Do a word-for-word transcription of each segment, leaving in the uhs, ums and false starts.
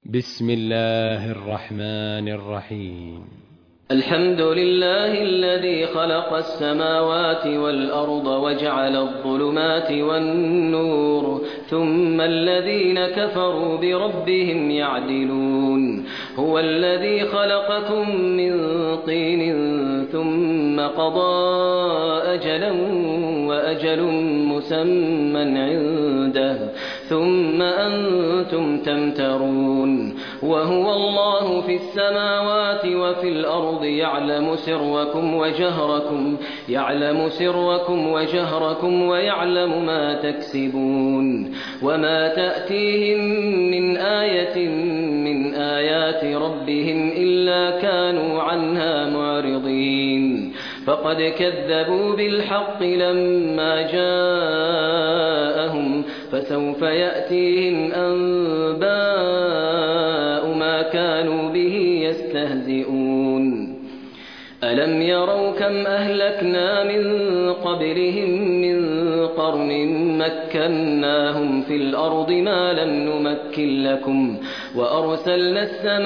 بسم الله الرحمن الرحيم. الحمد لله الذي خلق السماوات والأرض وجعل الظلمات والنور ثم الذين كفروا بربهم يعدلون. هو الذي خلقكم من طين ثم قضى أجلا وأجل مسمى عنده ثم أنتم تمترون. وهو الله في السماوات وفي الأرض يعلم سركم وجهركم يعلم سركم وجهركم ويعلم ما تكسبون. وما تأتيهم من آية من آيات ربهم إلا كانوا عنها معرضين. فقد كذبوا بالحق لما جاءهم فسوف يأتيهم أنباء ما كانوا به يستهزئون. ألم يروا كم أهلكنا من قبلهم من قرن مكناهم في الأرض ما لم نمكن لكم وأرسلنا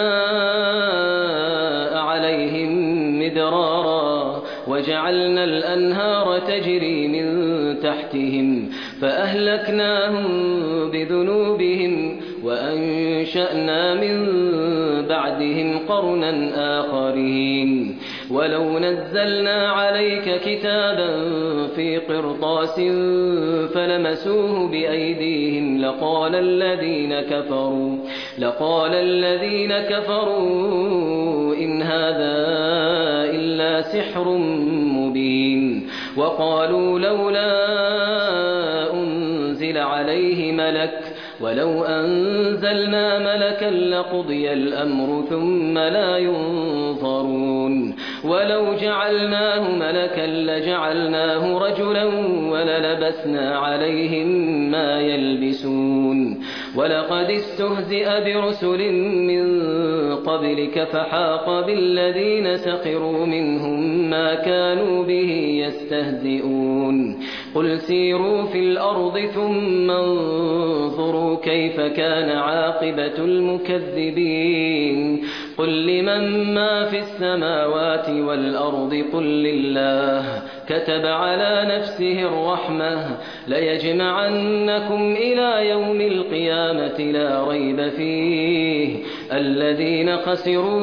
السماء عليهم مدرارا وجعلنا الأنهار تجري من تحتهم فأهلكناهم بذنوبهم وأنشأنا من بعدهم قرنا آخرين. ولو نزلنا عليك كتابا في قرطاس فلمسوه بأيديهم لقال الذين كفروا لقال الذين كفروا إن هذا إلا سحر مبين. وقالوا لولا أنزل عليه ملك ولو أنزلنا ملكا لقضي الأمر ثم لا ينظرون. ولو جعلناه ملكا لجعلناه رجلا وللبسنا عليهم ما يلبسون. ولقد استهزئ برسل من قبلك فحاق بالذين سخروا منهم ما كانوا به يستهزئون. قل سيروا في الأرض ثم انظروا كيف كان عاقبة المكذبين. قل لمن ما في السماوات والأرض قل لله كتب على نفسه الرحمة ليجمعنكم إلى يوم القيامة لا ريب فيه الذين خسروا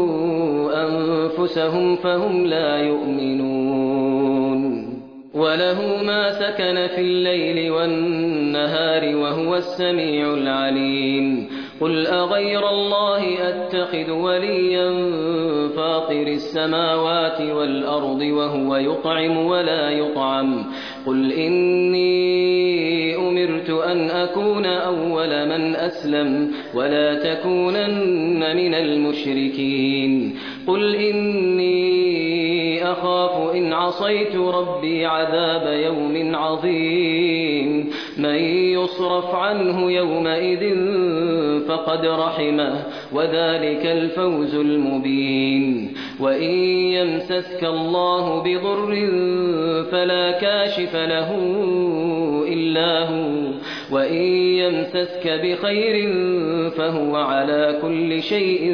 أنفسهم فهم لا يؤمنون. وله ما سكن في الليل والنهار وهو السميع العليم. قل أغير الله أتخذ وليا فاطر السماوات والأرض وهو يطعم ولا يطعم. قل إني أمرت أن أكون أول من أسلم ولا تكونن من المشركين. قل إني أخاف إن عصيت ربي عذاب يوم عظيم. من يصرف عنه يومئذ فقد رحمه وذلك الفوز المبين. وإن يمسسك الله بضر فلا كاشف له إلا هو وإن يمسسك بخير فهو على كل شيء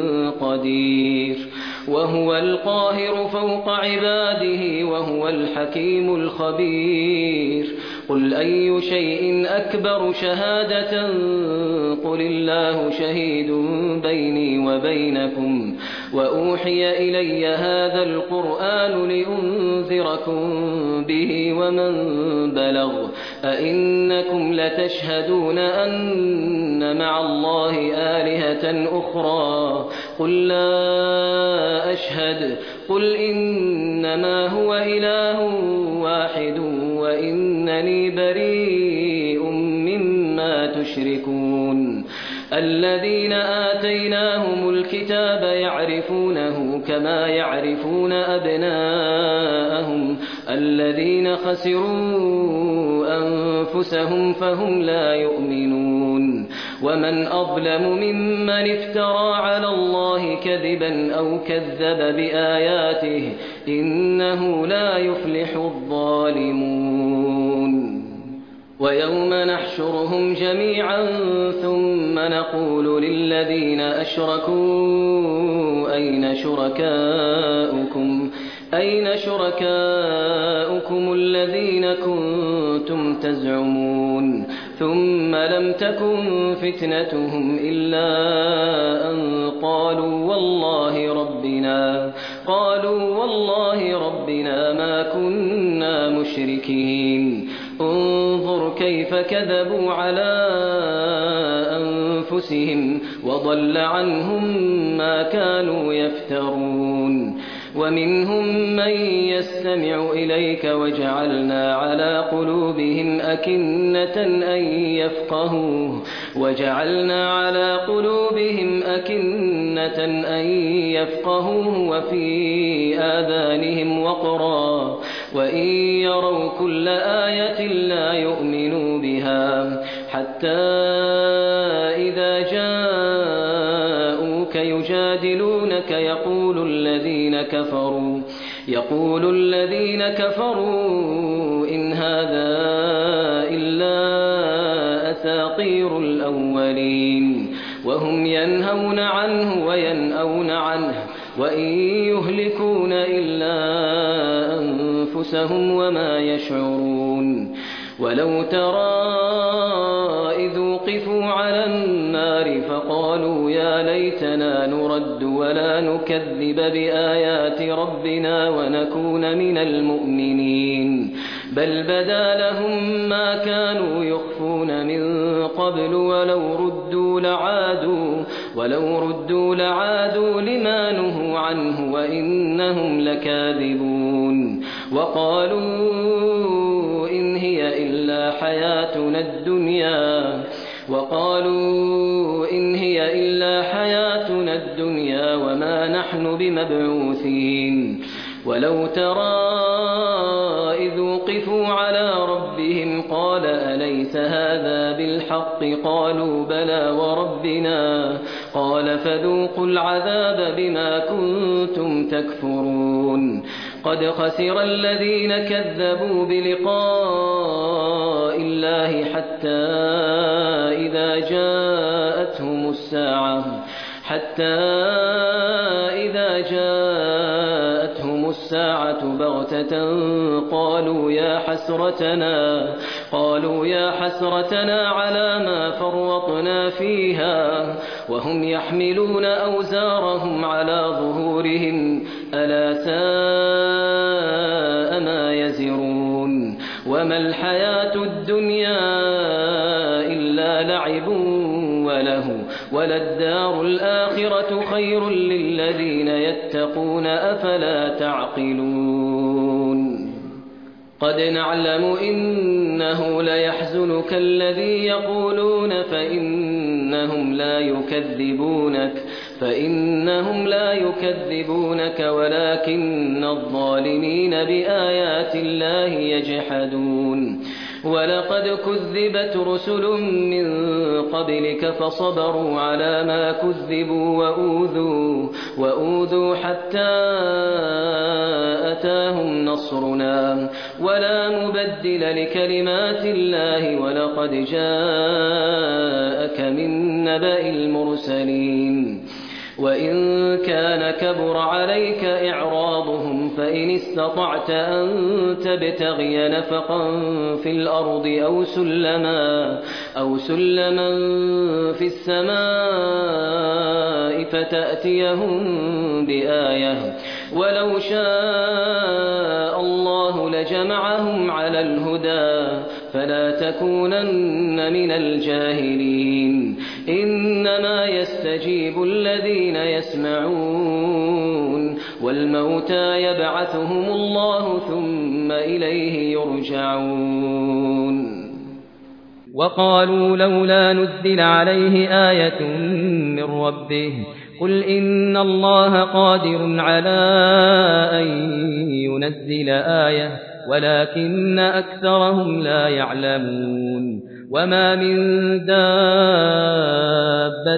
قدير. وهو القاهر فوق عباده وهو الحكيم الخبير. قل أي شيء أكبر شهادة قل الله شهيد بيني وبينكم وأوحي إلي هذا القرآن لأنذركم به ومن بلغ. أئنكم لتشهدون أن مع الله آلهة أخرى قل لا أشهد. قل إنما هو إله واحد وإنني بريء مما تشركون. الذين آتيناهم الكتاب يعرفونه كما يعرفون أبناءهم الذين خسروا أنفسهم فهم لا يؤمنون. ومن أظلم ممن افترى على الله كذبا أو كذب بآياته إنه لا يفلح الظالمون. ويوم نحشرهم جميعا ثم نقول للذين أشركوا أين شركاؤكم أين شركاؤكم الذين كنتم تزعمون ثم لم تكن فتنتهم إلا أن قالوا والله ربنا قالوا والله ربنا ما كنا مشركين انظر كيف كذبوا على أنفسهم وضل عنهم ما كانوا يفترون ومنهم من يستمع إليك وجعلنا على قلوبهم أكنة أن يفقهوه وجعلنا على قلوبهم أكنة أن يفقهوه وفي آذانهم وقرا وإن يروا كل آية لا يؤمنوا بها حتى إذا جاءوك يجادلونك يقول الذين كفروا يقول الذين كفروا إن هذا إلا أساطير الأولين وهم ينهون عنه وينأون عنه وإن يهلكون إلا أنفسهم وما يشعرون ولو ترى إذ وقفوا على النار فقالوا يا ليتنا نرد ولا نكذب بآيات ربنا ونكون من المؤمنين بل بدا لهم ما كانوا يخفون من قبل ولو ردوا لعادوا ولو ردوا لعادوا لما نهوا عنه وإنهم لكاذبون وقالوا إن هي إلا حياتنا الدنيا وقالوا إن هي إلا حياتنا الدنيا وما نحن بمبعوثين ولو ترى إذ وقفوا على ربهم قال أليس هذا بالحق قالوا بلى وربنا قال فذوقوا العذاب بما كنتم تكفرون قد خسر الذين كذبوا بلقاء الله حتى إذا جاءتهم الساعة حتى إذا جاءتهم الساعة بغتة قالوا يا حسرتنا قالوا يا حسرتنا على ما فرطنا فيها وهم يحملون أوزارهم على ظهورهم ألا ساء ما يزرون وما الحياة الدنيا إلا لعب وله وللدار الآخرة خير للذين يتقون أفلا تعقلون قد نعلم إنه ليحزنك الذي يقولون فإنهم لا يكذبونك فإنهم لا يكذبونك ولكن الظالمين بآيات الله يجحدون ولقد كذبت رسل من قبلك فصبروا على ما كذبوا وأوذوا, وأوذوا حتى أتاهم نصرنا ولا مبدل لكلمات الله ولقد جاءك من نبأ المرسلين وإن كان كبر عليك إعراضهم فإن استطعت أن تبتغي نفقا في الأرض أو سلما, أو سلما في السماء فتأتيهم بآية ولو شاء الله لجمعهم على الهدى فلا تكونن من الجاهلين إنما يستجيب الذين يسمعون والموتى يبعثهم الله ثم إليه يرجعون وقالوا لولا نزل عليه آية من ربه قل إن الله قادر على أن ينزل آية ولكن أكثرهم لا يعلمون وما من دابة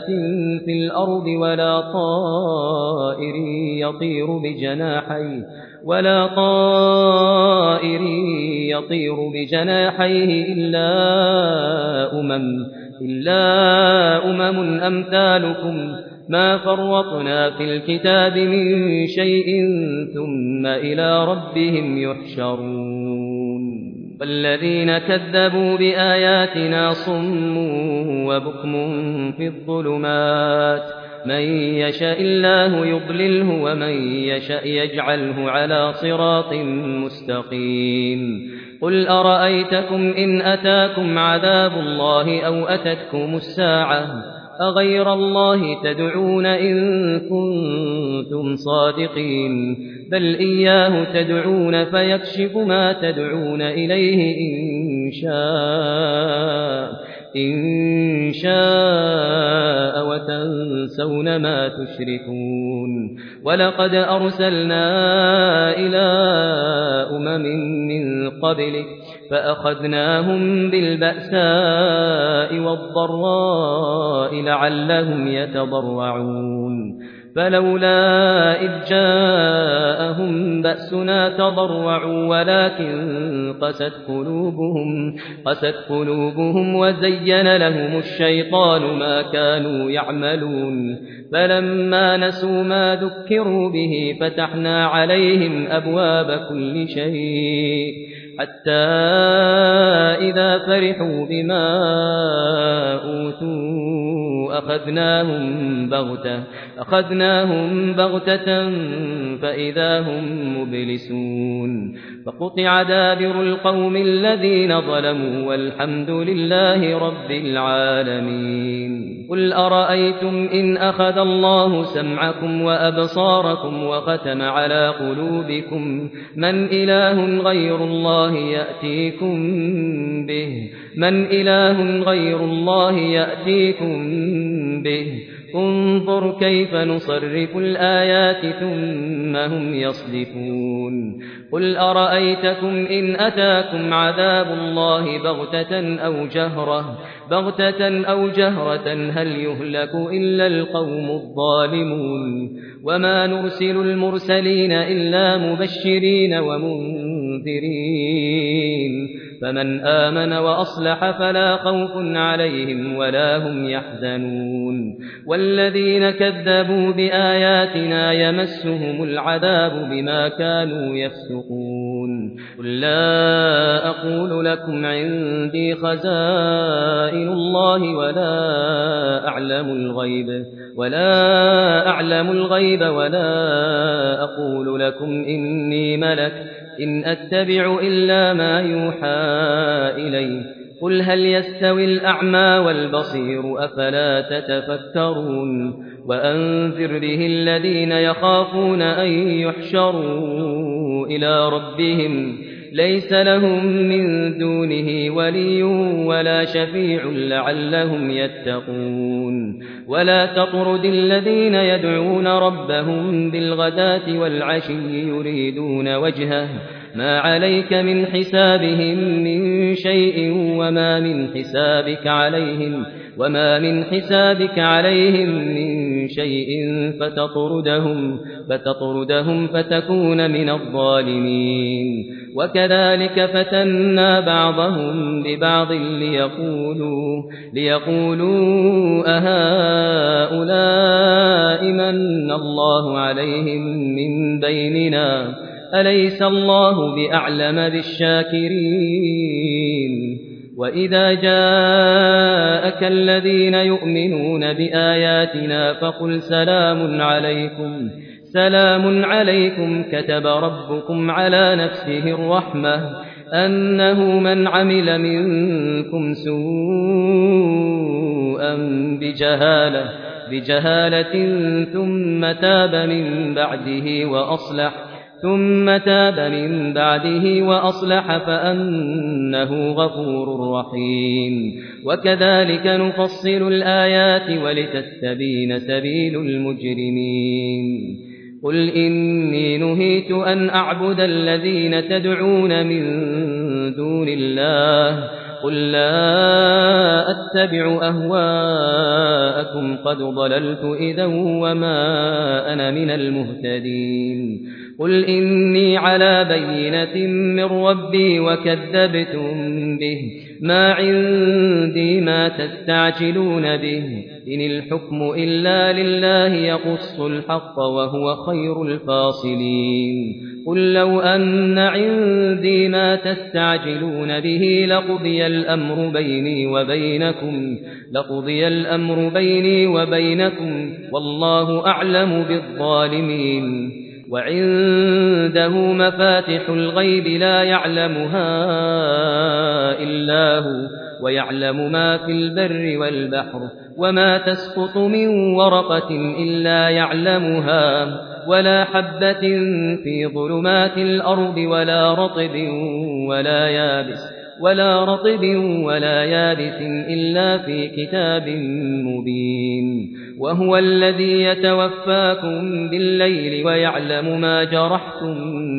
في الأرض ولا طائر يطير بجناحيه ولا طائر يطير بجناحيه إلا أمم إلا أمم أمثالكم ما فرطنا في الكتاب من شيء ثم إلى ربهم يحشرون والذين كذبوا بآياتنا صم وبكم في الظلمات من يشاء الله يضلله ومن يشاء يجعله على صراط مستقيم قل أرأيتكم إن أتاكم عذاب الله أو أتتكم الساعة أغير الله تدعون إن كنتم صادقين بل إياه تدعون فيكشف ما تدعون إليه إن شاء إن شاء وتنسون ما تشركون ولقد أرسلنا إلى أمم من قبلك فأخذناهم بالبأساء والضراء لعلهم يتضرعون فلولا إذ جاءهم بأسنا تضرعوا ولكن قست قلوبهم, قست قلوبهم وزين لهم الشيطان ما كانوا يعملون فلما نسوا ما ذكروا به فتحنا عليهم أبواب كل شيء حتى إذا فرحوا بما أوتوا أخذناهم بغتة أخذناهم بغتة فإذا هم مبلسون فقطع دابر القوم الذين ظلموا والحمد لله رب العالمين قل أرأيتم إن أخذ الله سمعكم وأبصاركم وختم على قلوبكم من إله غير الله يأتيكم به من إله غير الله يأتيكم به انظر كيف نصرف الآيات ثم هم يصدفون قل أرأيتكم إن أتاكم عذاب الله بغتة أو جهرة بغتة أو جهرة هل يهلك إلا القوم الظالمون وما نرسل المرسلين إلا مبشرين ومنذرين فمن آمن وأصلح فلا خوف عليهم ولا هم يحزنون والذين كذبوا بآياتنا يمسهم العذاب بما كانوا يفسقون قل لا أقول لكم عندي خزائن الله ولا أعلم الغيب ولا أعلم الغيب ولا أقول لكم إني ملك إن أتبع إلا ما يوحى إلي قل هل يستوي الأعمى والبصير أفلا تتفكرون وأنذر به الذين يخافون أن يحشروا إلى ربهم ليس لهم من دونه ولي ولا شفيع لعلهم يتقون ولا تطرد الذين يدعون ربهم بالغداة والعشي يريدون وجهه ما عليك من حسابهم من شيء وما من حسابك عليهم وما من حسابك عليهم من شيء فتطردهم فتطردهم فتكون من الظالمين وكذلك فتنا بعضهم ببعض ليقولوا ليقولوا أهؤلاء من الله عليهم من بيننا أليس الله بأعلم بالشاكرين وإذا جاءك الذين يؤمنون بآياتنا فقل سلام عليكم سلام عليكم كتب ربكم على نفسه الرحمة أنه من عمل منكم سوءا بجهالة بجهالة ثم تاب من بعده وأصلح ثم تاب من بعده وأصلح فأنه غفور رحيم وكذلك نفصل الآيات ولتستبين سبيل المجرمين قل إني نهيت أن أعبد الذين تدعون من دون الله قل لا أتبع أهواءكم قد ضللت إذا وما أنا من المهتدين قل إني على بينة من ربي وكذبتم به ما عندي ما تستعجلون به إن الحكم إلا لله يقص الحق وهو خير الفاصلين قل لو أن عندي ما تستعجلون به لقضي الأمر بيني وبينكم لقضي الأمر بيني وبينكم والله أعلم بالظالمين وعنده مفاتح الغيب لا يعلمها إلا هو ويعلم ما في البر والبحر وما تسقط من ورقة إلا يعلمها ولا حبة في ظلمات الأرض ولا رطب ولا يابس ولا رطب ولا يابس إلا في كتاب مبين وهو الذي يتوفاكم بالليل ويعلم ما جرحتم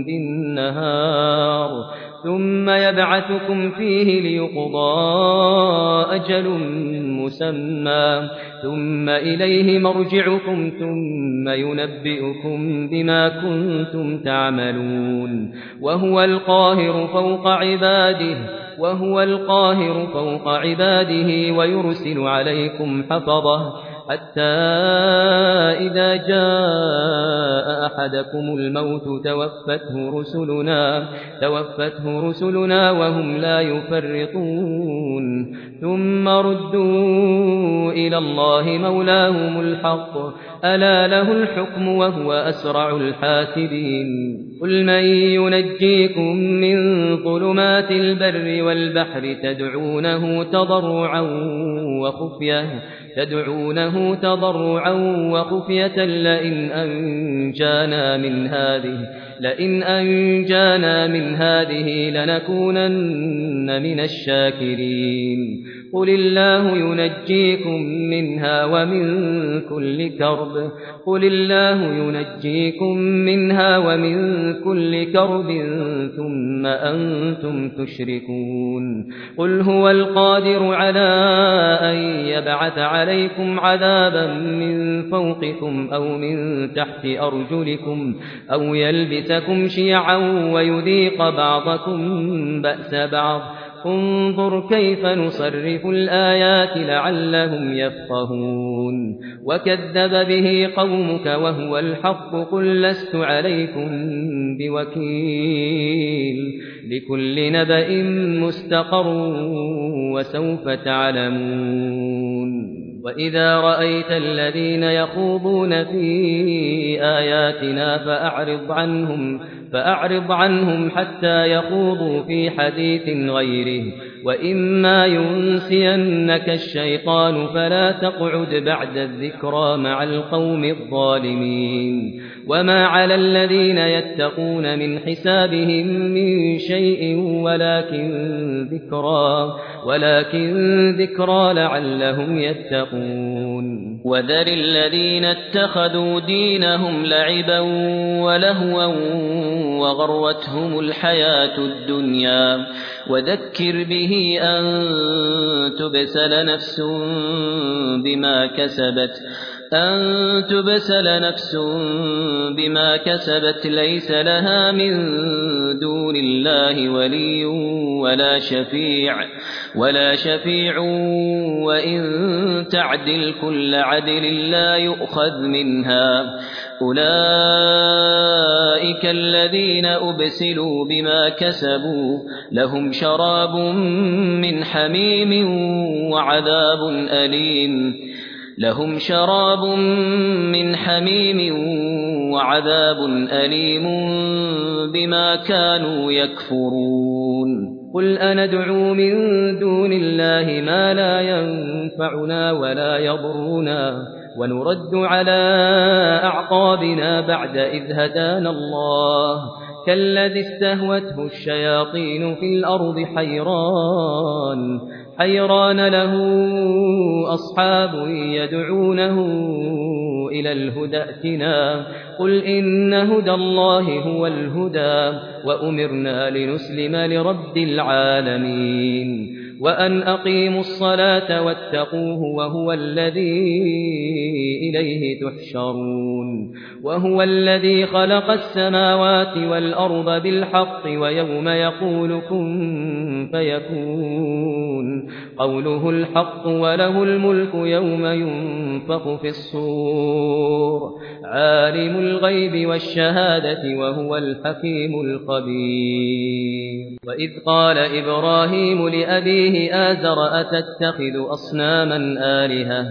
بالنهار ثم يبعثكم فيه ليقضى أجل مسمى ثم إليه مرجعكم ثم ينبئكم بما كنتم تعملون وهو القاهر فوق عباده وهو القاهر فوق عباده ويرسل عليكم حفظه حتى إذا جاء أحدكم الموت توفته رسلنا توفته رسلنا وهم لا يفرطون ثم ردوا إلى الله مولاهم الحق ألا له الحكم وهو أسرع الحاسبين قل من ينجيكم من ظلمات البر والبحر تدعونه تضرعا وخفية تدعونه تضرعا وخفية لئن أنجانا من هذه لئن أنجانا من هذه لنكونن من الشاكرين قل الله ينجيكم منها ومن كل كرب قل الله ينجيكم منها ومن كل كرب ثم أنتم تشركون قل هو القادر على أن يبعث عليكم عذابا من فوقكم أو من تحت أرجلكم أو يلبسكم شيعا ويذيق بعضكم بأس بعض انظر كيف نصرف الآيات لعلهم يفقهون وكذب به قومك وهو الحق قل لست عليكم بوكيل لكل نبأ مستقر وسوف تعلمون وإذا رأيت الذين يخوضون في آياتنا فأعرض عنهم فأعرض عنهم حتى يخوضوا في حديث غيره وإما ينسينك الشيطان فلا تقعد بعد الذكرى مع القوم الظالمين وما على الذين يتقون من حسابهم من شيء ولكن ذكرى ولكن ذكرى لعلهم يتقون وذر الذين اتخذوا دينهم لعبا ولهوا وغرتهم الحياة الدنيا وذكر به أن تبسل نفس بما كسبت أن تبسل نفس بما كسبت ليس لها من دون الله ولي ولا شفيع ولا شفيع وإن تعدل كل عدل لا يؤخذ منها أولئك الذين أبسلوا بما كسبوا لهم شراب من حميم وعذاب أليم لهم شراب من حميم وعذاب أليم بما كانوا يكفرون قل أندعو من دون الله ما لا ينفعنا ولا يضرنا ونرد على أعقابنا بعد إذ هدانا الله كالذي استهوته الشياطين في الأرض حيران حيران له أصحاب يدعونه إلى الهدى ائتنا قل إن هدى الله هو الهدى وأمرنا لنسلم لرب العالمين وأن أقيموا الصلاة واتقوه وهو الذي إليه تحشرون وهو الذي خلق السماوات والأرض بالحق ويوم يقول كن فيكون قوله الحق وله الملك يوم ينفخ في الصور عالم الغيب والشهادة وهو الحكيم الخبير وإذ قال إبراهيم لأبيه آزر أتتخذ أصناما آلهة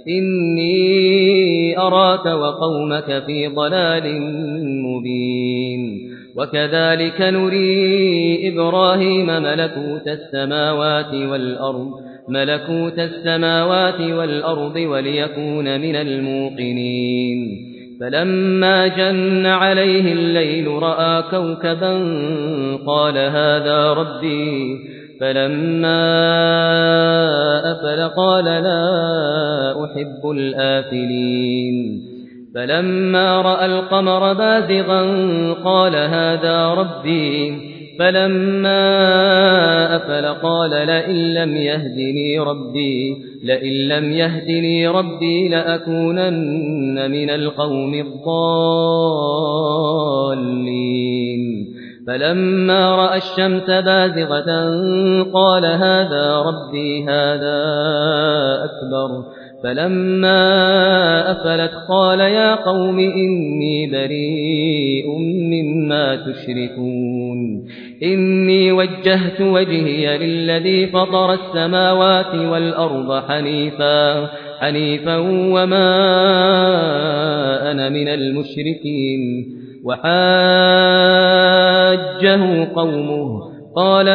إني أراك وقومك في ضلال مبين وكذلك نري إبراهيم ملكوت السماوات والأرض ملكوت السماوات والأرض وليكون من الموقنين فلما جن عليه الليل رأى كوكبا قال هذا ربي فلما أفل قال لا أحب الآفلين فلما رأى القمر بازغا قال هذا ربي فلما أفل قال لئن لم يهدني ربي لئن لم يهدني ربي لأكونن من القوم الضالين فلما رأى الشمس بازغة قال هذا ربي هذا أكبر فلما أفلت قال يا قوم إني بريء مما تشركون إني وجهت وجهي للذي فطر السماوات والأرض حنيفا حنيفا وما أنا من المشركين وحاجه قومه قال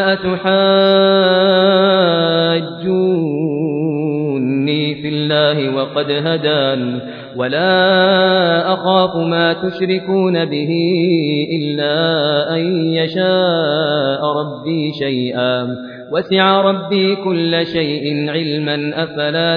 أتحاجوني في الله وقد هدان ولا أخاف ما تشركون به إلا أن يشاء ربي شيئا وسع ربي كل شيء علما أفلا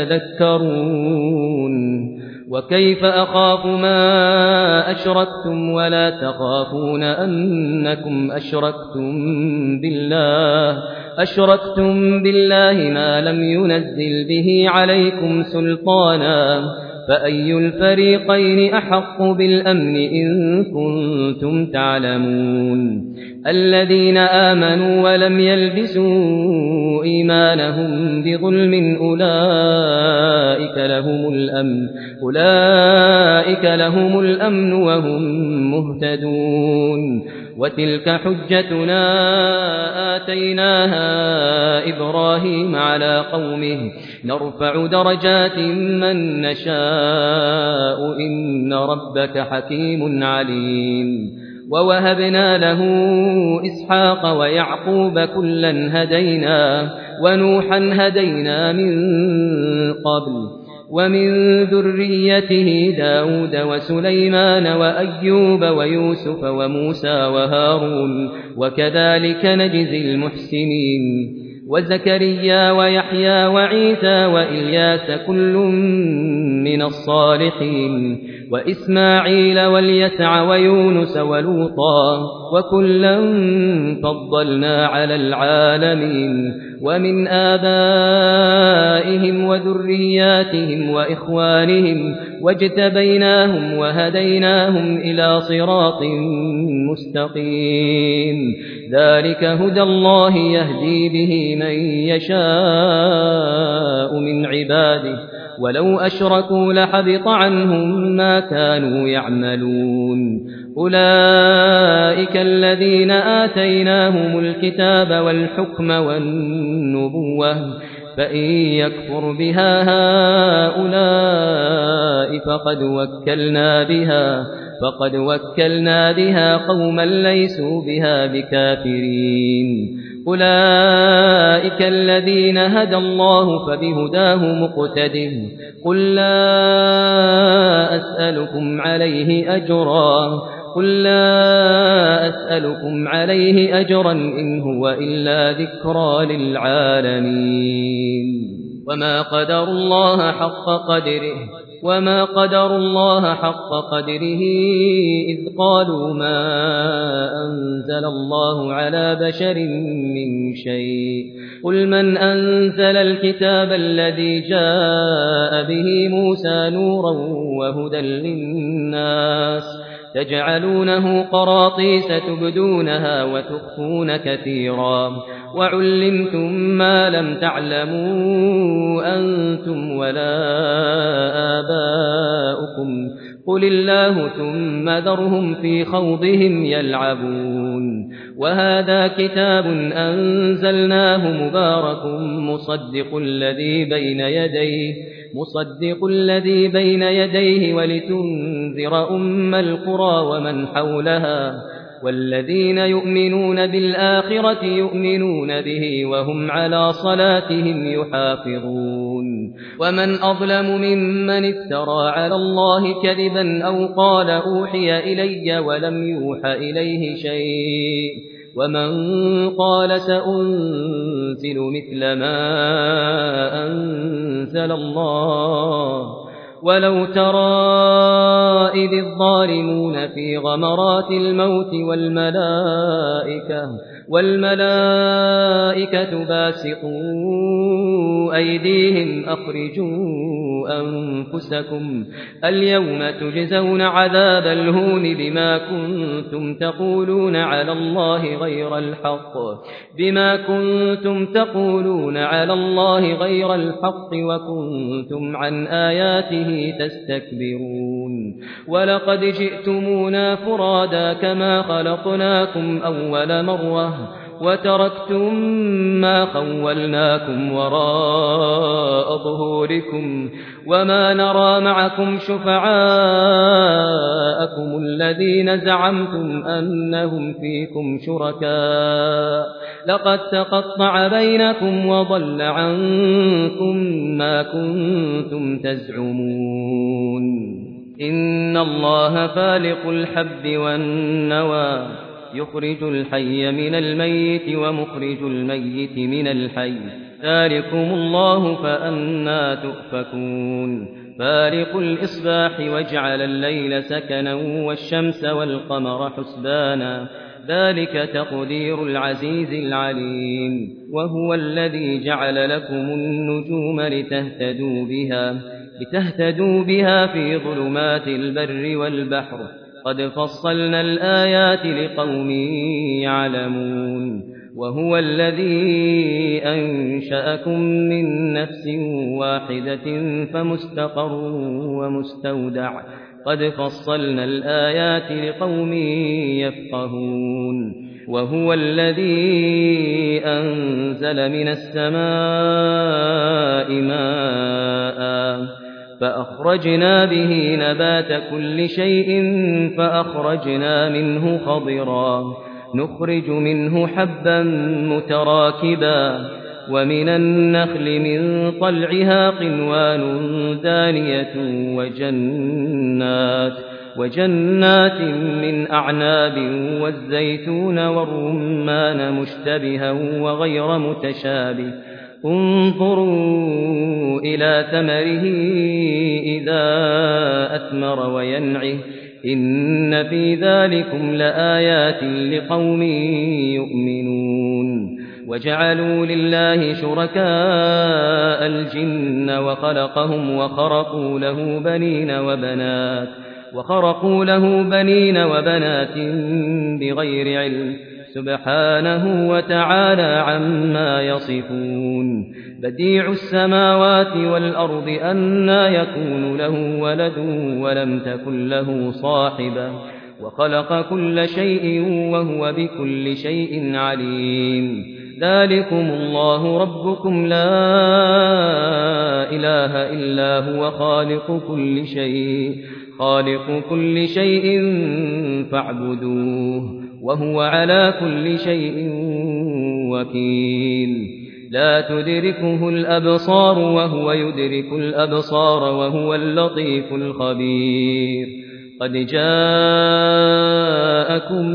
تتذكرون وكيف أخاف ما أشركتم ولا تخافون أنكم أشركتم بالله أشركتم بالله ما لم ينزل به عليكم سلطانا فأي الفريقين أحق بالأمن إن كنتم تعلمون الذين آمنوا ولم يلبسوا إيمانهم بظلم أولئك لهم الأمن أولئك لهم الأمن وهم مهتدون وتلك حجتنا آتيناها إبراهيم على قومه نرفع درجات من نشاء إن ربك حكيم عليم ووهبنا له إسحاق ويعقوب كلا هدينا ونوحا هدينا من قبل ومن ذريته داود وسليمان وأيوب ويوسف وموسى وهارون وكذلك نجزي المحسنين وزكريا ويحيى وعيسى وإلياس كل من الصالحين وإسماعيل واليسع ويونس ولوطا وكلا فضلنا على العالمين ومن آبائهم وذرياتهم وإخوانهم واجتبيناهم وهديناهم إلى صراط مستقيم ذلك هدى الله يهدي به من يشاء من عباده ولو أشركوا لحبط عنهم ما كانوا يعملون أولئك الذين آتيناهم الكتاب والحكم والنبوة فإن يكفر بها هؤلاء فقد وكلنا بها فقد وكلنا بها قوما ليسوا بها بكافرين أولئك الذين هدى الله فبهداه مقتده قل لا أسألكم عليه أجرا قل لا أسألكم عليه أجرا إن هو إلا ذكرى للعالمين وما قدر الله حق قدره وما قدروا الله حق قدره إذ قالوا ما أنزل الله على بشر من شيء قل من أنزل الكتاب الذي جاء به موسى نورا وهدى للناس تجعلونه قراطيس تبدونها وتخفون كثيرا وعلمتم ما لم تعلموا أنتم ولا آباؤكم قل الله ثم ذرهم في خوضهم يلعبون وهذا كتاب أنزلناه مبارك مصدق الذي بين يديه مصدق الذي بين يديه ولتنذر أم القرى ومن حولها والذين يؤمنون بالآخرة يؤمنون به وهم على صلاتهم يحافظون ومن أظلم ممن افترى على الله كذبا أو قال أوحي إلي ولم يوحى إليه شيء ومن قال سأنزل مثل ما أنزل الله ولو ترى إذ الظالمون في غمرات الموت والملائكة والملائكة باسطوا أيديهم أخرجوا أنفسكم اليوم تجزون عذاب الهون بما كنتم تقولون على الله غير الحق بما كنتم تقولون على الله غير الحق وكنتم عن آياته تستكبرون ولقد جئتمونا فرادا كما خلقناكم أول مرة وتركتم ما خولناكم وراء ظهوركم وما نرى معكم شفعاءكم الذين زعمتم أنهم فيكم شركاء لقد تقطع بينكم وضل عنكم ما كنتم تزعمون إن الله فالق الحب والنوى يخرج الحي من الميت ومخرج الميت من الحي ذلكم الله فأنى تؤفكون فارق الإصباح وجعل الليل سكنا والشمس والقمر حسبانا ذلك تقدير العزيز العليم وهو الذي جعل لكم النجوم لتهتدوا بها لتهتدوا بها في ظلمات البر والبحر قد فصلنا الآيات لقوم يعلمون وهو الذي أنشأكم من نفس واحدة فمستقر ومستودع قد فصلنا الآيات لقوم يفقهون وهو الذي أنزل من السماء ماء فأخرجنا به نبات كل شيء فأخرجنا منه خضرا نخرج منه حبا متراكبا ومن النخل من طلعها قنوان دانية وجنات وجنات من أعناب والزيتون والرمان مشتبها وغير متشابه انظروا إلى ثمره إذا أثمر وينعه إن في ذلكم لآيات لقوم يؤمنون وجعلوا لله شركاء الجن وخلقهم وخرقوا له بنين وبنات وخرقوا له بنين وبنات بغير علم سبحانه وتعالى عما يصفون بديع السماوات والأرض أنى يكون له ولد ولم تكن له صاحبة وخلق كل شيء وهو بكل شيء عليم ذلكم الله ربكم لا إله إلا هو خالق كل شيء خالق كل شيء فاعبدوه وهو على كل شيء وكيل لا تدركه الأبصار وهو يدرك الأبصار وهو اللطيف الخبير قد جاءكم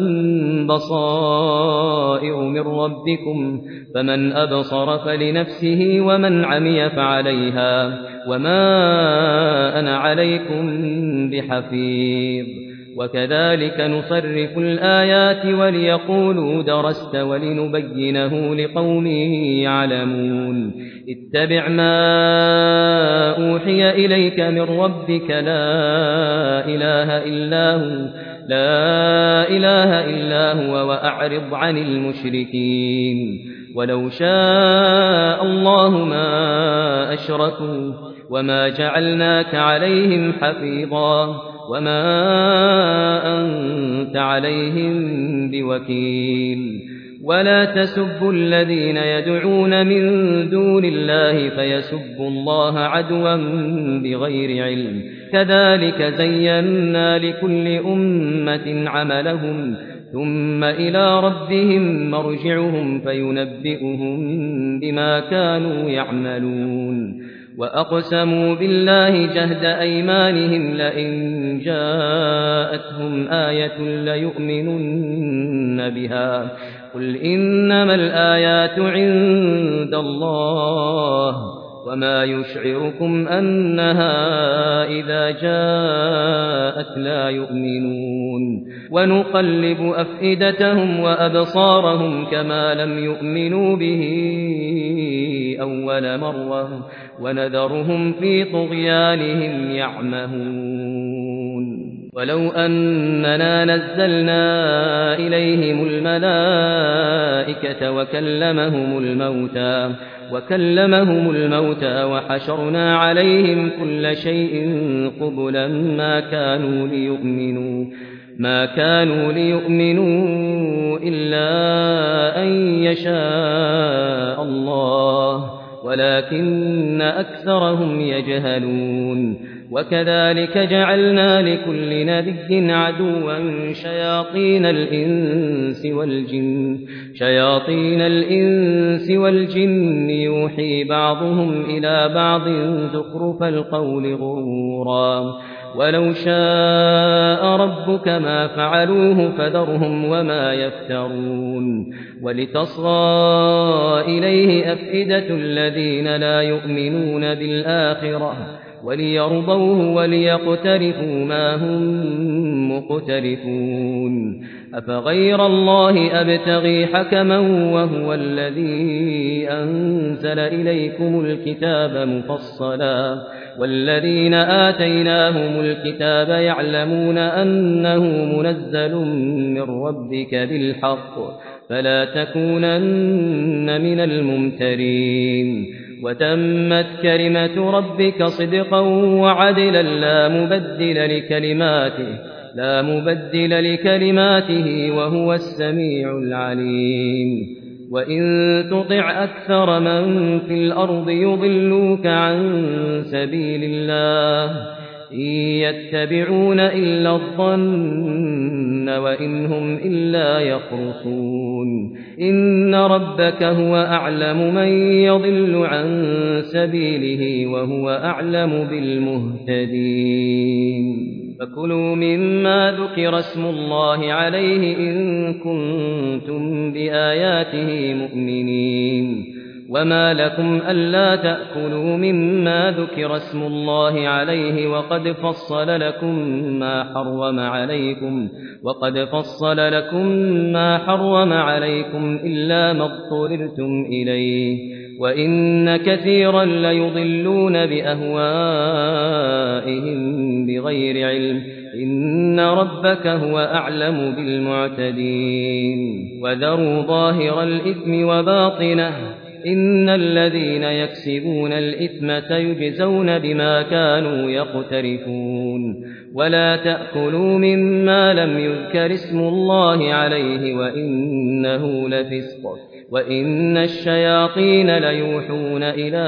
بصائر من ربكم فمن أبصر فلنفسه ومن عمي فعليها وما أنا عليكم بحفيظ وكذلك نصرف الآيات وليقولوا درست ولنبينه لقوم يعلمون اتبع ما أوحي إليك من ربك لا إله إلا هو لا إله إلا هو وأعرض عن المشركين ولو شاء الله ما أشركوا وما جعلناك عليهم حفيظا وما أنت عليهم بوكيل ولا تسبوا الذين يدعون من دون الله فيسبوا الله عدوا بغير علم كذلك زينا لكل أمة عملهم ثم إلى ربهم مرجعهم فينبئهم بما كانوا يعملون وأقسموا بالله جهد أيمانهم لئن جاءتهم آية ليؤمنن بها قل إنما الآيات عند الله وما يشعركم أنها إذا جاءت لا يؤمنون ونقلب أفئدتهم وأبصارهم كما لم يؤمنوا به أول مرة ونذرهم في طغيانهم يعمهون ولو أننا نزلنا إليهم الملائكة وكلمهم الموتى وكلمهم الموتى وحشرنا عليهم كل شيء قبلا ما كانوا ليؤمنوا ما كانوا ليؤمنوا إلا أن يشاء الله ولكن أكثرهم يجهلون وكذلك جعلنا لكل نبي عدوا شياطين الإنس والجن شياطين الإنس والجن يوحي بعضهم إلى بعض زخرف القول غرورا ولو شاء ربك ما فعلوه فذرهم وما يفترون ولتصغى إليه أفئدة الذين لا يؤمنون بالآخرة وليرضوه وليقترفوا ما هم مقترفون أفغير الله أبتغي حكما وهو الذي أنزل إليكم الكتاب مفصلا والذين آتيناهم الكتاب يعلمون أنه منزل من ربك بالحق فلا تكونن من الممترين وتمت كلمة ربك صدقا وعدلا لا مبدل لكلماته لا مبدل لكلماته وهو السميع العليم وإن تطع أكثر من في الأرض يضلوك عن سبيل الله إن يتبعون إلا الظن وإن هم إلا يخرصون إن ربك هو أعلم من يضل عن سبيله وهو أعلم بالمهتدين فكلوا مما ذكر اسم الله عليه إن كنتم بآياته مؤمنين وما لكم ألا تأكلوا مما ذكر اسم الله عليه وقد فصل لكم ما حرم عليكم وقد فصل لكم ما حرم عليكم إلا ما اضطررتم إليه وإن كثيرا ليضلون بأهوائهم بغير علم إن ربك هو أعلم بالمعتدين وذروا ظاهر الإثم وباطنه إن الذين يكسبون الإثم سيجزون بما كانوا يقترفون ولا تأكلوا مما لم يذكر اسم الله عليه وإنه لفسق وإن الشياطين ليوحون إلى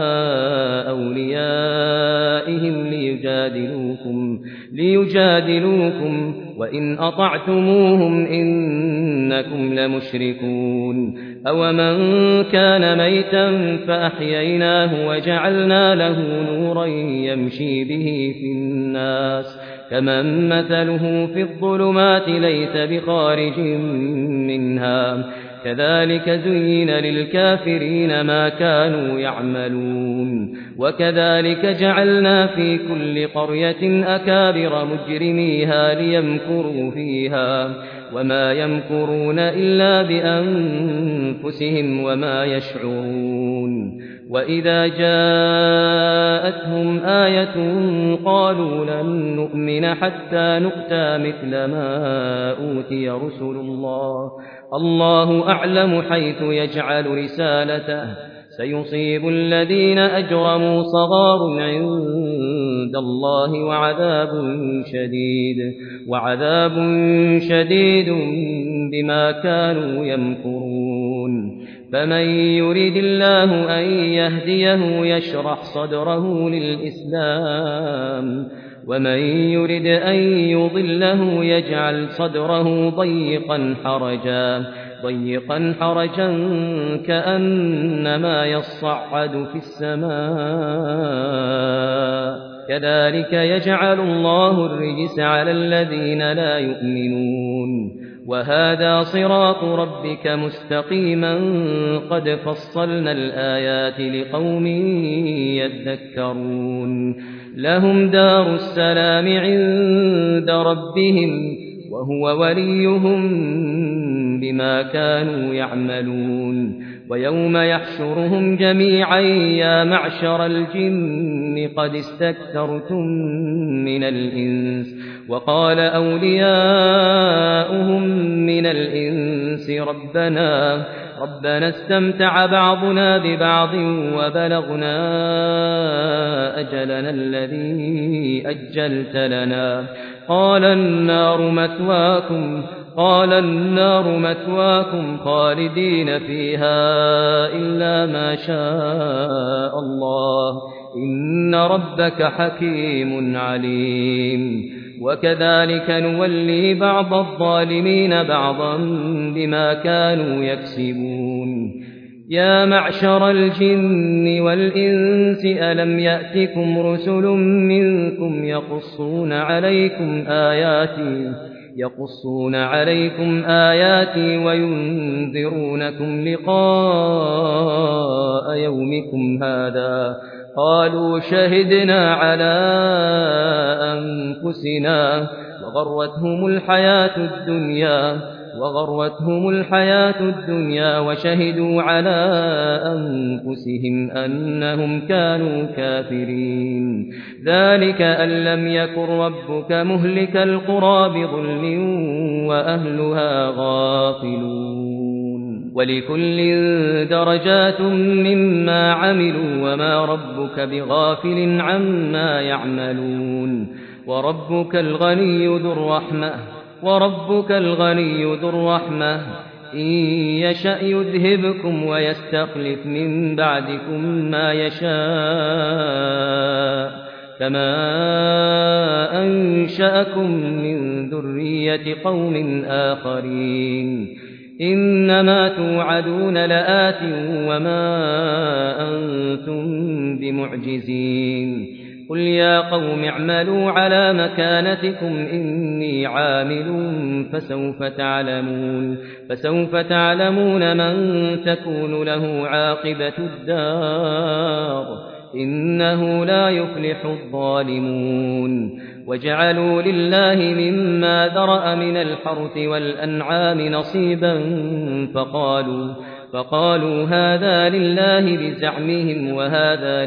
أوليائهم ليجادلوكم, ليجادلوكم وإن أطعتموهم إنكم لمشركون. أومن كان ميتا فأحييناه وجعلنا له نورا يمشي به في الناس كمن مثله في الظلمات ليس بخارج منها كذلك زين للكافرين ما كانوا يعملون. وكذلك جعلنا في كل قرية أكابر مجرميها ليمكروا فيها وما يمكرون إلا بأنفسهم وما يشعرون. وإذا جاءتهم آية قالوا لن نؤمن حتى نؤتى مثل ما أوتي رسل الله الله أعلم حيث يجعل رسالته سيصيب الذين أجرموا صغار عند الله وعذاب شديد وعذاب شديد بما كانوا يمكرون. فمن يريد الله أن يهديه يشرح صدره للإسلام ومن يرد أن يضله يجعل صدره ضيقا حرجا ضيقا حرجا كأنما يصعد في السماء كذلك يجعل الله الرجس على الذين لا يؤمنون. وهذا صراط ربك مستقيما قد فصلنا الآيات لقوم يذكرون. لهم دار السلام عند ربهم وهو وليهم بما كانوا يعملون. ويوم يحشرهم جميعا يا معشر الجن قد استكثرتم من الإنس وقال أولياؤهم من الإنس ربنا ربنا استمتع بعضنا ببعض وبلغنا أجلنا الذي أجلت لنا قال النار مثواكم قال النار مثواكم خالدين فيها إلا ما شاء الله إن ربك حكيم عليم. وكذلك نولي بعض الظالمين بعضا بما كانوا يكسبون. يا معشر الجن والإنس ألم يأتكم رسل منكم يقصون عليكم آياتي يقصون عليكم آياتي وينذرونكم لقاء يومكم هذا قالوا شهدنا على أنفسنا وغرتهم الحياة الدنيا وغرتهم الحياة الدنيا وشهدوا على أنفسهم أنهم كانوا كافرين. ذلك أن لم يكن ربك مهلك القرى بظلم وأهلها غافلون. ولكل درجات مما عملوا وما ربك بغافل عما يعملون. وربك الغني ذو الرحمة وربك الغني ذو الرحمة إن يشأ يذهبكم ويستخلف من بعدكم ما يشاء كما أنشأكم من ذرية قوم آخرين. إنما توعدون لآت وما أنتم بمعجزين. قل يا قوم اعملوا على مكانتكم إني عامل فسوف تعلمون فسوف تعلمون من تكون له عاقبة الدار إنه لا يفلح الظالمون. وجعلوا لله مما ذرأ من الحرث والأنعام نصيبا فقالوا فقالوا هذا لله بزعمهم وهذا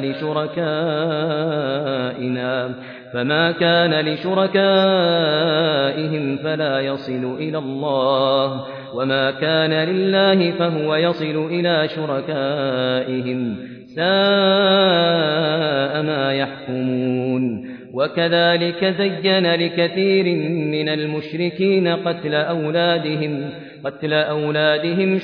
لشركائنا فما كان لشركائهم فلا يصل إلى الله وما كان لله فهو يصل إلى شركائهم ساء ما يحكمون. وكذلك زين لكثير من المشركين قتل أولادهم قتل أولادهم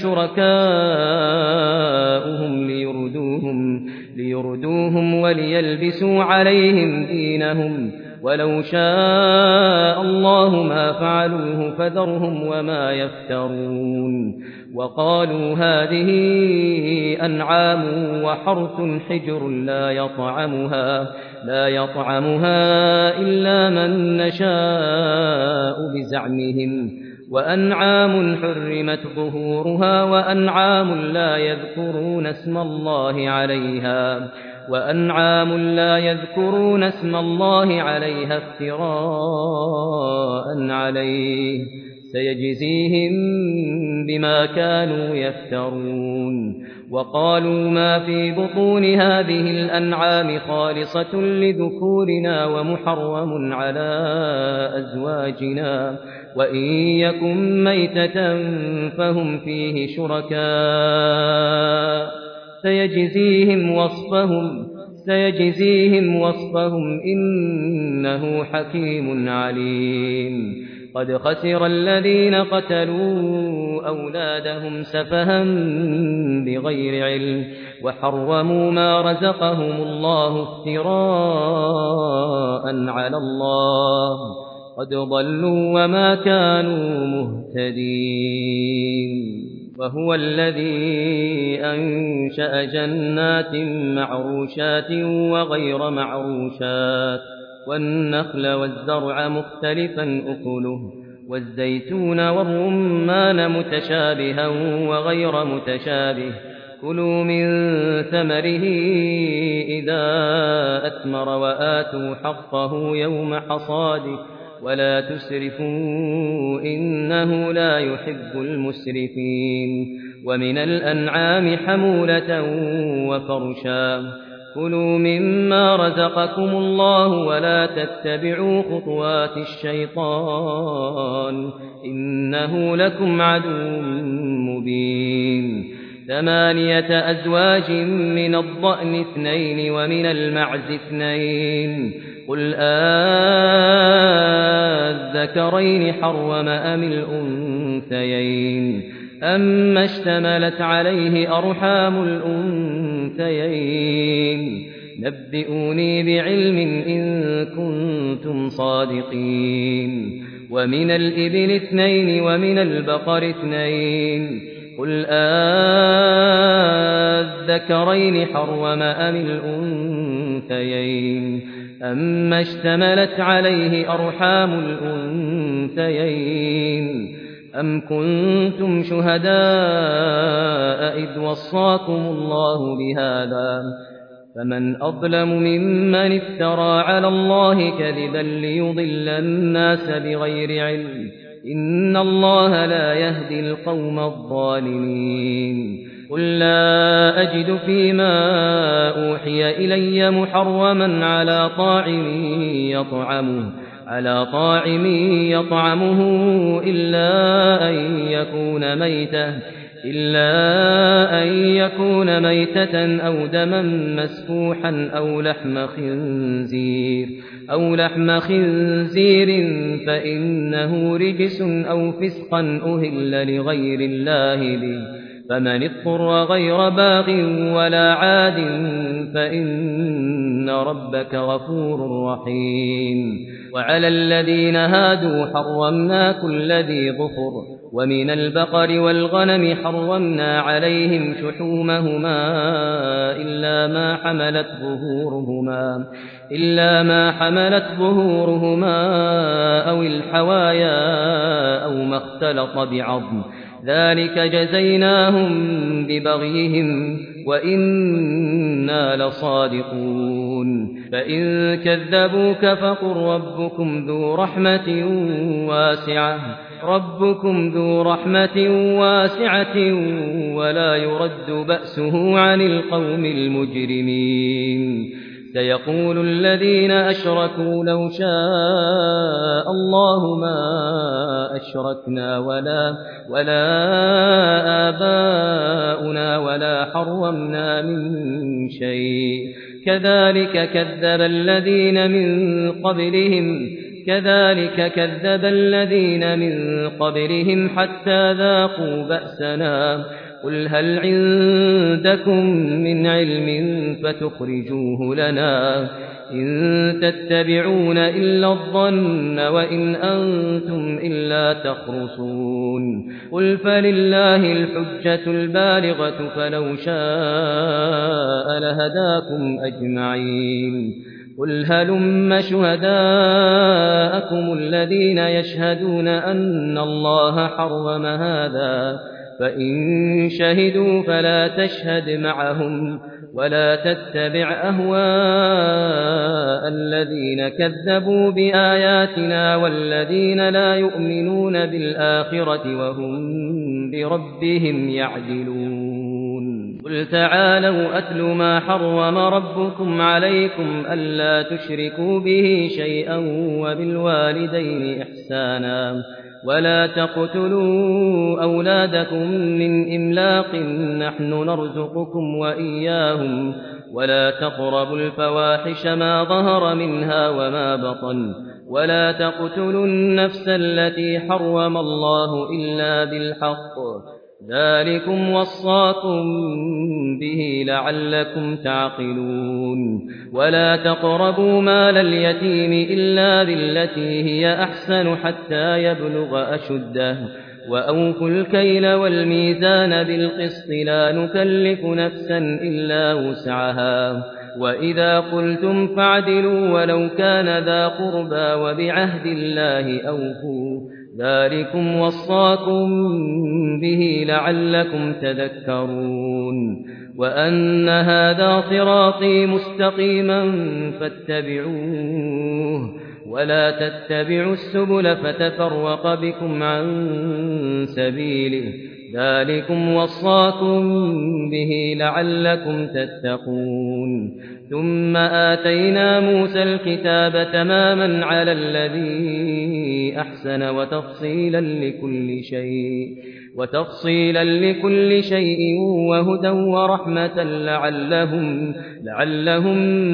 شركاؤهم ليردوهم ليردوهم وليلبسوا عليهم دينهم ولو شاء الله ما فعلوه فذرهم وما يفترون وقالوا هذه أنعام وحرث حجر لا يطعمها لا يطعمها إلا من نشاء بزعمهم وأنعام حرمت ظهورها وأنعام لا يذكرون اسم الله عليها وأنعام لا يذكرون اسم الله عليها افتراء عليه سيجزيهم بما كانوا يفترون وقالوا ما في بطون هذه الأنعام خالصة لذكورنا ومحرم على أزواجنا وإن يكن ميتة فهم فيه شركاء سيجزيهم وصفهم سيجزيهم وصفهم إنه حكيم عليم قد خسر الذين قتلوا أولادهم سفها بغير علم وحرموا ما رزقهم الله افتراء على الله قد ضلوا وما كانوا مهتدين وهو الذي أنشأ جنات معروشات وغير معروشات والنخل والزرع مختلفا أكله والزيتون والرمان متشابها وغير متشابه كلوا من ثمره إذا أثمر وآتوا حقه يوم حصاده ولا تسرفوا إنه لا يحب المسرفين ومن الأنعام حمولة وفرشا كلوا مما رزقكم الله ولا تتبعوا خطوات الشيطان إنه لكم عدو مبين ثمانية أزواج من الضأن اثنين ومن المعز اثنين قل آذكرين حرم أم الأنثيين أما اشتملت عليه أرحام الأنثيين نبئوني بعلم إن كنتم صادقين ومن الإبل اثنين ومن البقر اثنين قل آذكرين حرم أم الأنثيين أما اشتملت عليه أرحام الأنثيين أم كنتم شهداء إذ وصاكم الله بهذا فمن أظلم ممن افترى على الله كذبا ليضل الناس بغير علم إن الله لا يهدي القوم الظالمين قل لا أجد فيما أوحي إلي محرما على طاعم يطعمه على طاعم يطعمه إلا أن يكون ميتة إلا أن يكون ميتة أو دما مسفوحا أو لحم خنزير أو لحم خنزير فإنه رجس أو فسقا أهل لغير الله به فمن اضطر غير باغ ولا عاد فإن ربك غفور رحيم وعلى الذين هادوا حرمنا كل ذي ظفر ومن البقر والغنم حرمنا عليهم شحومهما إلا ما حملت ظهورهما إلا ما حملت ظهورهما أو الحوايا أو ما اختلط بعظم ذلك جزيناهم ببغيهم وإنا لصادقون فإن كذبوك فقل ربكم ذو رحمة واسعة ربكم ذو رحمة واسعة ولا يرد بأسه عن القوم المجرمين سيقول الذين أشركوا لو شاء الله ما أشركنا ولا ولا آباؤنا ولا حرمنا من شيء كذلك كذب الذين من قبلهم كذلك كذب الذين من قبلهم حتى ذاقوا بأسنا قل هل عندكم من علم فتخرجوه لنا إن تتبعون إلا الظن وإن أنتم إلا تخرصون قل فلله الحجة البالغة فلو شاء لهداكم أجمعين قل هلم شهداءكم الذين يشهدون أن الله حرم هذا فإن شهدوا فلا تشهد معهم ولا تتبع أهواء الذين كذبوا بآياتنا والذين لا يؤمنون بالآخرة وهم بربهم يعدلون قل تعالوا أتل ما حرم ربكم عليكم ألا تشركوا به شيئا وبالوالدين إحسانا ولا تقتلوا أولادكم من إملاق نحن نرزقكم وإياهم ولا تقربوا الفواحش ما ظهر منها وما بطن ولا تقتلوا النفس التي حرم الله إلا بالحق ذلكم وصاكم به لعلكم تعقلون ولا تقربوا مال اليتيم إلا بالتي هي أحسن حتى يبلغ أشده وأوفوا الكيل والميزان بالقسط لا نكلف نفسا إلا وسعها وإذا قلتم فاعدلوا ولو كان ذا قربى وبعهد الله أوفوا ذلكم وصاكم به لعلكم تذكرون وأن هذا صراطي مستقيما فاتبعوه ولا تتبعوا السبل فتفرق بكم عن سبيله ذلكم وصاكم به لعلكم تتقون ثم آتينا موسى الكتاب تماما على الذي أحسن وتفصيلا لكل شيء وتفصيلا لكل شيء وهدى ورحمة لعلهم لعلهم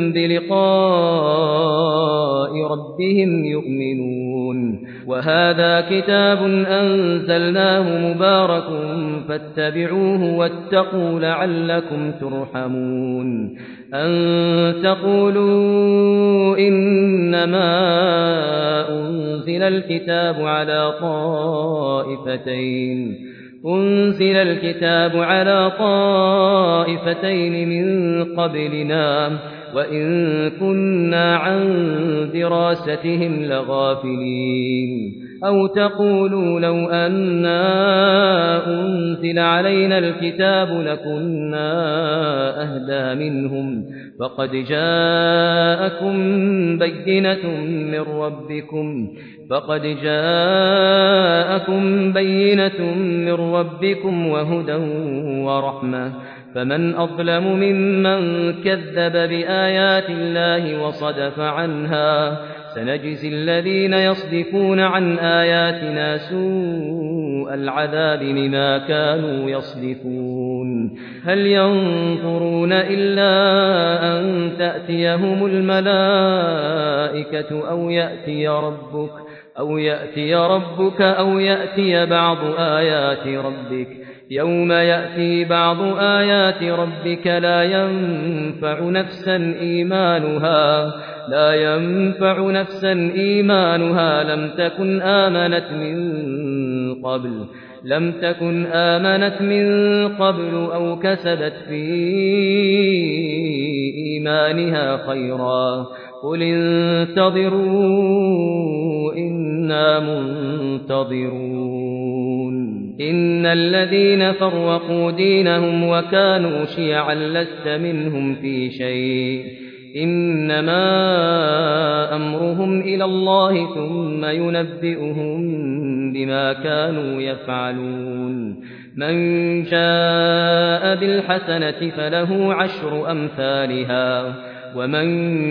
بلقاء ربهم يؤمنون وهذا كتاب أنزلناه مبارك فاتبعوه واتقوا لعلكم ترحمون أن تقولوا إنما أنزل الكتاب على طائفتين أنزل الكتاب على طائفتين من قبلنا وإن كنا عن دراستهم لغافلين أو تقولوا لو أنا أنزل علينا الكتاب لكنا أهدى منهم فقد جاءكم بينة من ربكم فقد جاءكم بينة من ربكم وهدى ورحمة فمن أظلم ممن كذب بآيات الله وصدف عنها سنجزي الذين يصدفون عن آياتنا سوء العذاب بما كانوا يصدفون هل ينظرون إلا أن تأتيهم الملائكة أو يأتي ربك أو يأتي ربك أو يأتي بعض آيات ربك يوم يأتي بعض آيات ربك لا ينفع نفسا إيمانها لا ينفع نفسا إيمانها لم تكن آمنت من قبل لم تكن آمنت من قبل أو كسبت في إيمانها خيرا قل انتظروا إنا منتظرون إن الذين فرقوا دينهم وكانوا شيعا لست منهم في شيء إنما أمرهم إلى الله ثم ينبئهم بما كانوا يفعلون من جاء بالحسنة فله عشر أمثالها ومن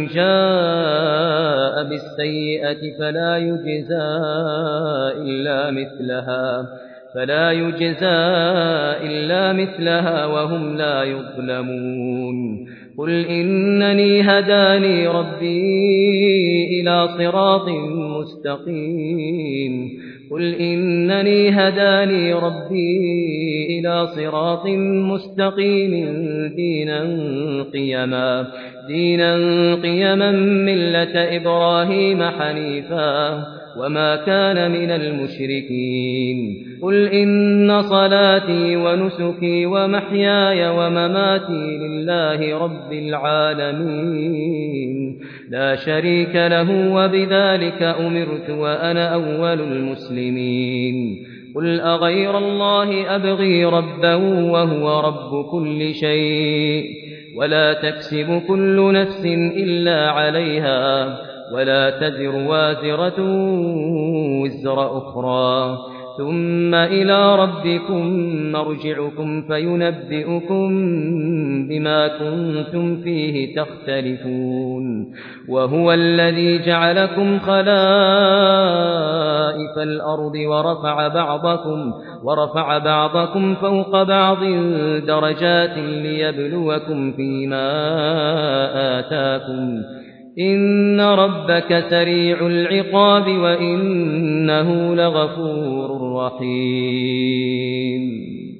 جاء بالسيئة فلا يجزى إلا مثلها فلا يجزى إلا مثلها وهم لا يظلمون قل إنني هداني ربي إلى صراط مستقيم قل إنني هداني ربي إلى صراط مستقيم دينا قيما دينا قيما ملة إبراهيم حنيفا وما كان من المشركين قل إن صلاتي ونسكي ومحياي ومماتي لله رب العالمين لا شريك له وبذلك أمرت وأنا أول المسلمين قل أغير الله أبغي ربا وهو رب كل شيء ولا تكسب كل نفس إلا عليها ولا تزر وازرة وزر أخرى ثم إلى ربكم مرجعكم فينبئكم بما كنتم فيه تختلفون وهو الذي جعلكم خلائف الأرض ورفع بعضكم ورفع بعضكم فوق بعض درجات ليبلوكم فيما آتاكم إن ربك سريع العقاب وإنه لغفور رحيم